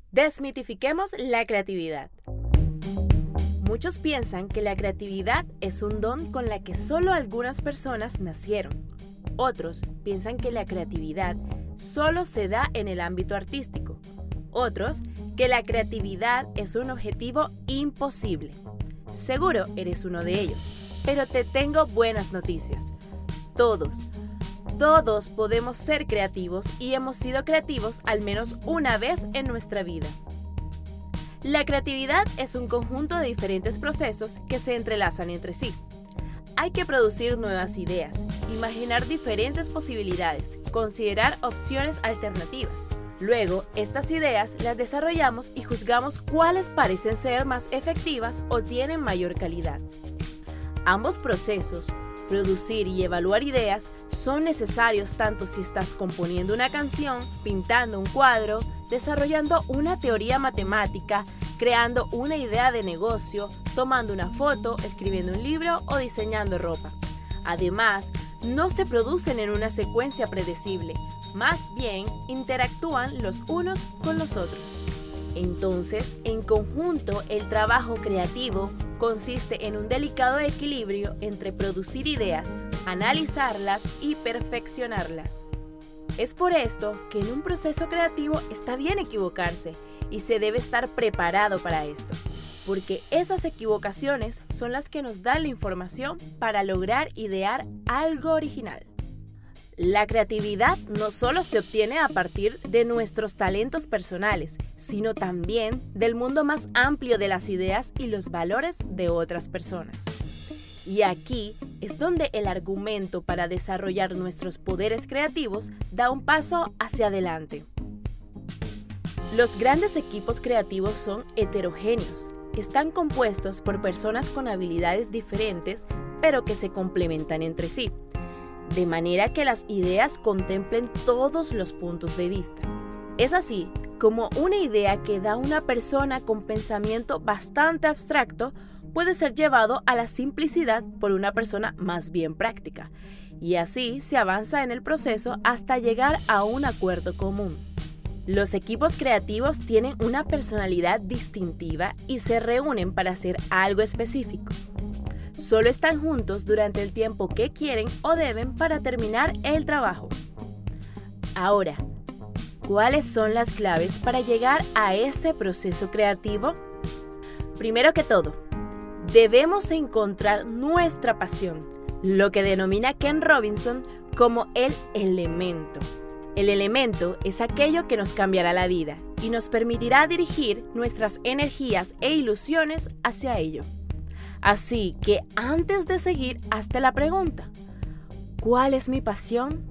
Desmitifiquemos la creatividad. Muchos piensan que la creatividad es un don con la que solo algunas personas nacieron. Otros piensan que la creatividad solo se da en el ámbito artístico. Otros que la creatividad es un objetivo imposible. Seguro eres uno de ellos, pero te tengo buenas noticias. Todos podemos ser creativos y hemos sido creativos al menos una vez en nuestra vida. La creatividad es un conjunto de diferentes procesos que se entrelazan entre sí. Hay que producir nuevas ideas, imaginar diferentes posibilidades, considerar opciones alternativas. Luego, estas ideas las desarrollamos y juzgamos cuáles parecen ser más efectivas o tienen mayor calidad. Ambos procesos, producir y evaluar ideas, son necesarios tanto si estás componiendo una canción, pintando un cuadro, desarrollando una teoría matemática, creando una idea de negocio, tomando una foto, escribiendo un libro o diseñando ropa. Además, no se producen en una secuencia predecible, más bien interactúan los unos con los otros. Entonces, en conjunto, el trabajo creativo consiste en un delicado equilibrio entre producir ideas, analizarlas y perfeccionarlas. Es por esto que en un proceso creativo está bien equivocarse y se debe estar preparado para esto, porque esas equivocaciones son las que nos dan la información para lograr idear algo original. La creatividad no solo se obtiene a partir de nuestros talentos personales, sino también del mundo más amplio de las ideas y los valores de otras personas. Y aquí es donde el argumento para desarrollar nuestros poderes creativos da un paso hacia adelante. Los grandes equipos creativos son heterogéneos. Están compuestos por personas con habilidades diferentes, pero que se complementan entre sí, de manera que las ideas contemplen todos los puntos de vista. Es así como una idea que da una persona con pensamiento bastante abstracto puede ser llevado a la simplicidad por una persona más bien práctica, y así se avanza en el proceso hasta llegar a un acuerdo común. Los equipos creativos tienen una personalidad distintiva y se reúnen para hacer algo específico. Solo están juntos durante el tiempo que quieren o deben para terminar el trabajo. Ahora, ¿cuáles son las claves para llegar a ese proceso creativo? Primero que todo, debemos encontrar nuestra pasión, lo que denomina Ken Robinson como el elemento. El elemento es aquello que nos cambiará la vida y nos permitirá dirigir nuestras energías e ilusiones hacia ello. Así que antes de seguir, hazte la pregunta: ¿cuál es mi pasión?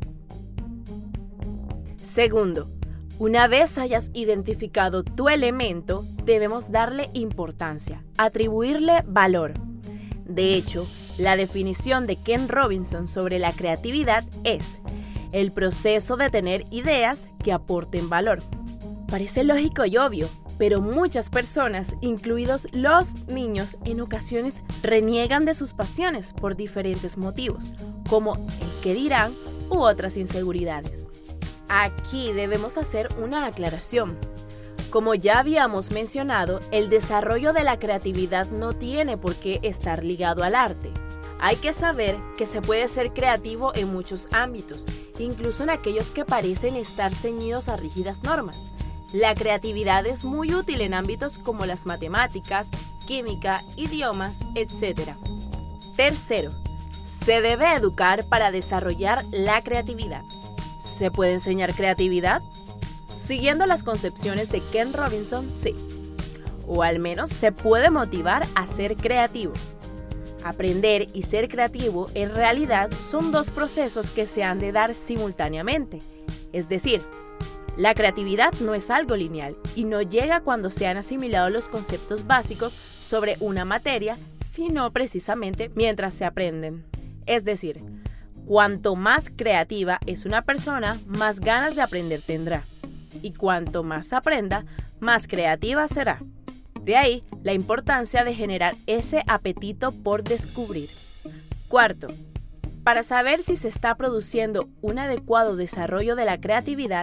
Segundo, una vez hayas identificado tu elemento, debemos darle importancia, atribuirle valor. De hecho, la definición de Ken Robinson sobre la creatividad es el proceso de tener ideas que aporten valor. Parece lógico y obvio, pero muchas personas, incluidos los niños, en ocasiones reniegan de sus pasiones por diferentes motivos, como el qué dirán u otras inseguridades. Aquí debemos hacer una aclaración. Como ya habíamos mencionado, el desarrollo de la creatividad no tiene por qué estar ligado al arte. Hay que saber que se puede ser creativo en muchos ámbitos, incluso en aquellos que parecen estar ceñidos a rígidas normas. La creatividad es muy útil en ámbitos como las matemáticas, química, idiomas, etc. Tercero, se debe educar para desarrollar la creatividad. ¿Se puede enseñar creatividad? Siguiendo las concepciones de Ken Robinson, sí. O al menos se puede motivar a ser creativo. Aprender y ser creativo en realidad son dos procesos que se han de dar simultáneamente. Es decir, la creatividad no es algo lineal y no llega cuando se han asimilado los conceptos básicos sobre una materia, sino precisamente mientras se aprenden. Es decir, cuanto más creativa es una persona, más ganas de aprender tendrá. Y cuanto más aprenda, más creativa será. De ahí la importancia de generar ese apetito por descubrir. Cuarto, para saber si se está produciendo un adecuado desarrollo de la creatividad,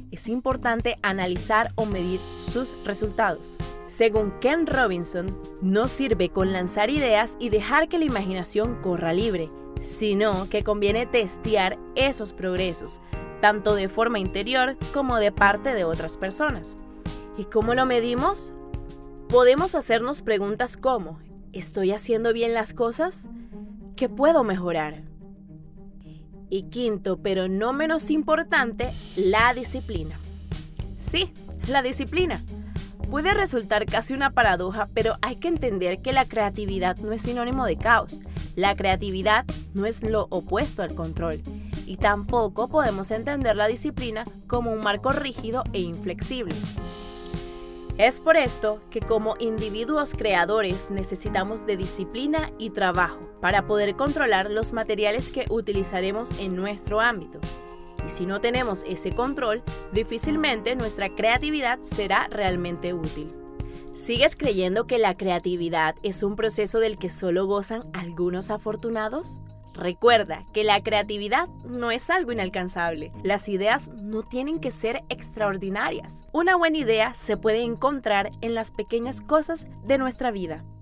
es importante analizar o medir sus resultados. Según Ken Robinson, no sirve con lanzar ideas y dejar que la imaginación corra libre, sino que conviene testear esos progresos, tanto de forma interior como de parte de otras personas. ¿Y cómo lo medimos? Podemos hacernos preguntas como: ¿estoy haciendo bien las cosas? ¿Qué puedo mejorar? Y quinto, pero no menos importante, la disciplina. Sí, la disciplina. Puede resultar casi una paradoja, pero hay que entender que la creatividad no es sinónimo de caos. La creatividad no es lo opuesto al control. Y tampoco podemos entender la disciplina como un marco rígido e inflexible. Es por esto que como individuos creadores necesitamos de disciplina y trabajo para poder controlar los materiales que utilizaremos en nuestro ámbito. Y si no tenemos ese control, difícilmente nuestra creatividad será realmente útil. ¿Sigues creyendo que la creatividad es un proceso del que solo gozan algunos afortunados? Recuerda que la creatividad no es algo inalcanzable. Las ideas no tienen que ser extraordinarias. Una buena idea se puede encontrar en las pequeñas cosas de nuestra vida.